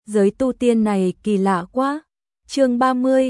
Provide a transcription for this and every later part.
giới tu tiên này kỳ lạ quá. Chương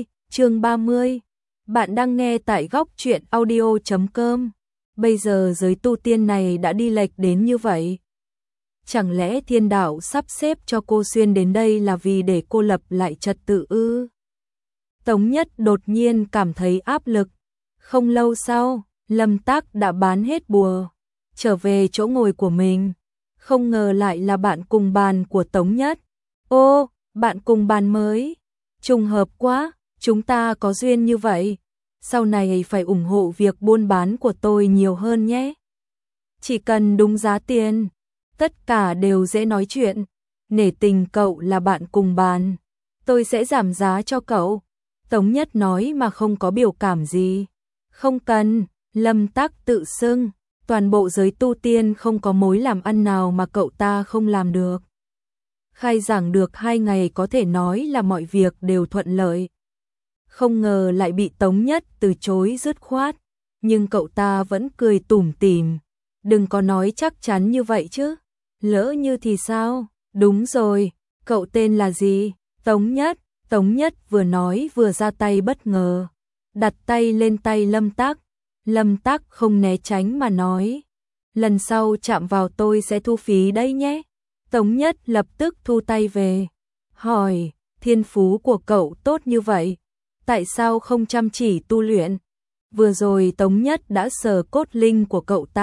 30. Bạn đang nghe tại góc truyện audio.com. Bây giờ giới tu tiên này đã đi lệch đến như vậy. Chẳng lẽ thiên đạo sắp xếp cho cô xuyên đến đây là vì để cô lập lại trật tự ư? Tống Nhất đột nhiên cảm thấy áp lực. Không lâu sau, Lâm Tắc đã bán hết bùa, trở về chỗ ngồi của mình. Không ngờ lại là bạn cùng bàn của Tống Nhất. Ô, bạn cùng bàn mới. Trùng hợp quá, chúng ta có duyên như vậy. Sau này phải ủng hộ việc buôn bán của tôi nhiều hơn nhé. Chỉ cần đúng giá tiền, tất cả đều dễ nói chuyện. Nể tình cậu là bạn cùng bàn, tôi sẽ giảm giá cho cậu. Tống Nhất nói mà không có biểu cảm gì. Không cần, Lâm Tắc tự xưng, toàn bộ giới tu tiên không có mối làm ăn nào mà cậu ta không làm được. Khai giảng được 2 ngày có thể nói là mọi việc đều thuận lợi. Không ngờ lại bị Tống Nhất từ chối dứt khoát, nhưng cậu ta vẫn cười tủm tỉm. Đừng có nói chắc chắn như vậy chứ, lỡ như thì sao? Đúng rồi, cậu tên là gì? Tống Nhất. Tống Nhất vừa nói vừa ra tay bất ngờ, đặt tay lên tay Lâm Tắc. Lâm Tắc không né tránh mà nói, lần sau chạm vào tôi sẽ thu phí đấy nhé. Tống Nhất lập tức thu tay về, hỏi, thiên phú của cậu tốt như vậy, tại sao không chăm chỉ tu luyện? Vừa rồi Tống Nhất đã sờ cốt linh của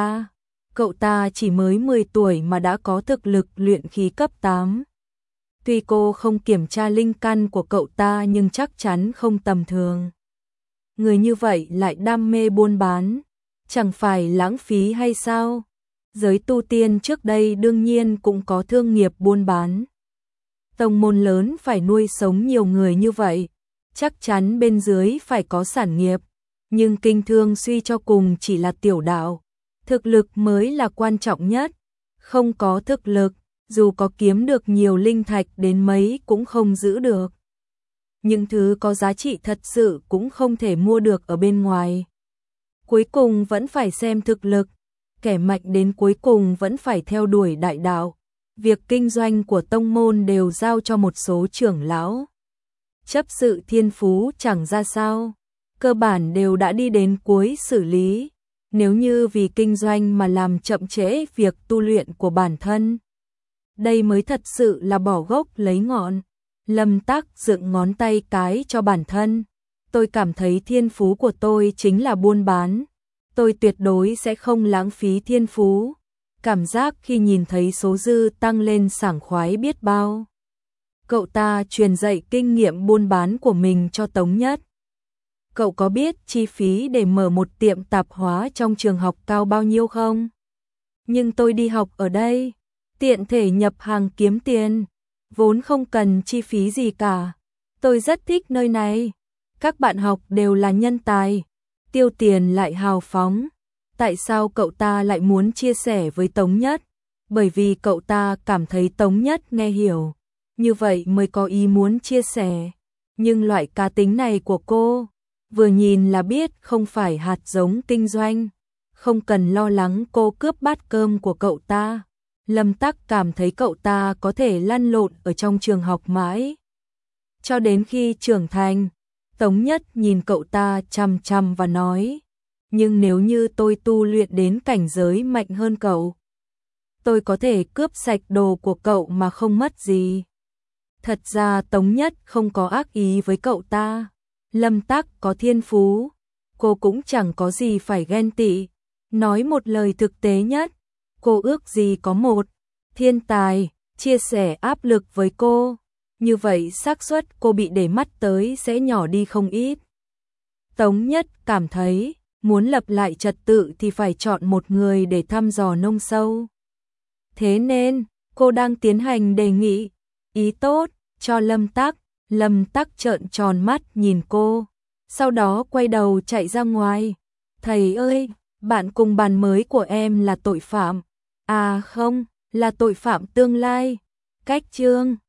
cậu ta chỉ mới 10 tuổi mà đã có thực lực luyện khí cấp 8. Tuy cô không kiểm tra linh căn của cậu ta nhưng chắc chắn không tầm thường. Người như vậy lại đam mê buôn bán, chẳng phải lãng phí hay sao? Giới tu tiên trước đây đương nhiên cũng có thương nghiệp buôn bán. Tông môn lớn phải nuôi sống nhiều người như vậy, chắc chắn bên dưới phải có sản nghiệp. Nhưng kinh thương suy cho cùng chỉ là tiểu đạo, thực lực mới là quan trọng nhất. Không có thực lực, dù có kiếm được nhiều linh thạch đến mấy cũng không giữ được. Những thứ có giá trị thật sự cũng không thể mua được ở bên ngoài. Cuối cùng vẫn phải xem thực lực, kẻ mạnh đến cuối cùng vẫn phải theo đuổi đại đạo. Việc kinh doanh của tông môn đều giao cho một số trưởng lão. Chấp sự thiên phú chẳng ra sao, cơ bản đều đã đi đến cuối xử lý. Nếu như vì kinh doanh mà làm chậm trễ việc tu luyện của bản thân, đây mới thật sự là bỏ gốc lấy ngọn. Lâm Tắc dựng ngón tay cái cho bản thân. Tôi cảm thấy thiên phú của tôi chính là buôn bán. Tôi tuyệt đối sẽ không lãng phí thiên phú. Cảm giác khi nhìn thấy số dư tăng lên sảng khoái biết bao. Cậu ta truyền dạy kinh nghiệm buôn bán của mình cho Tống Nhất. Cậu có biết chi phí để mở một tiệm tạp hóa trong trường học cao bao nhiêu không? Nhưng tôi đi học ở đây, tiện thể nhập hàng kiếm tiền, vốn không cần chi phí gì cả. Tôi rất thích nơi này. Các bạn học đều là nhân tài, tiêu tiền lại hào phóng. Tại sao cậu ta lại muốn chia sẻ với Tống Nhất? Bởi vì cậu ta cảm thấy Tống Nhất nghe hiểu, như vậy mới có ý muốn chia sẻ. Nhưng loại cá tính này của cô, vừa nhìn là biết không phải hạt giống kinh doanh. Không cần lo lắng cô cướp bát cơm của cậu ta. Lâm Tắc cảm thấy cậu ta có thể lăn lộn ở trong trường học mãi, cho đến khi trưởng thành. Tống Nhất nhìn cậu ta chằm chằm và nói, nhưng nếu như tôi tu luyện đến cảnh giới mạnh hơn cậu, tôi có thể cướp sạch đồ của cậu mà không mất gì. Thật ra Tống Nhất không có ác ý với cậu ta. Lâm Tắc có thiên phú, cô cũng chẳng có gì phải ghen tị. Nói một lời thực tế nhất, cô ước gì có một thiên tài chia sẻ áp lực với cô, như vậy xác suất cô bị để mắt tới sẽ nhỏ đi không ít. Tống Nhất cảm thấy muốn lập lại trật tự thì phải chọn một người để thăm dò nông sâu. Thế nên cô đang tiến hành đề nghị ý tốt cho Lâm Tắc. Lâm Tắc trợn tròn mắt nhìn cô, sau đó quay đầu chạy ra ngoài. Thầy ơi, bạn cùng bàn mới của em là tội phạm. À không, là tội phạm tương lai. Cách chương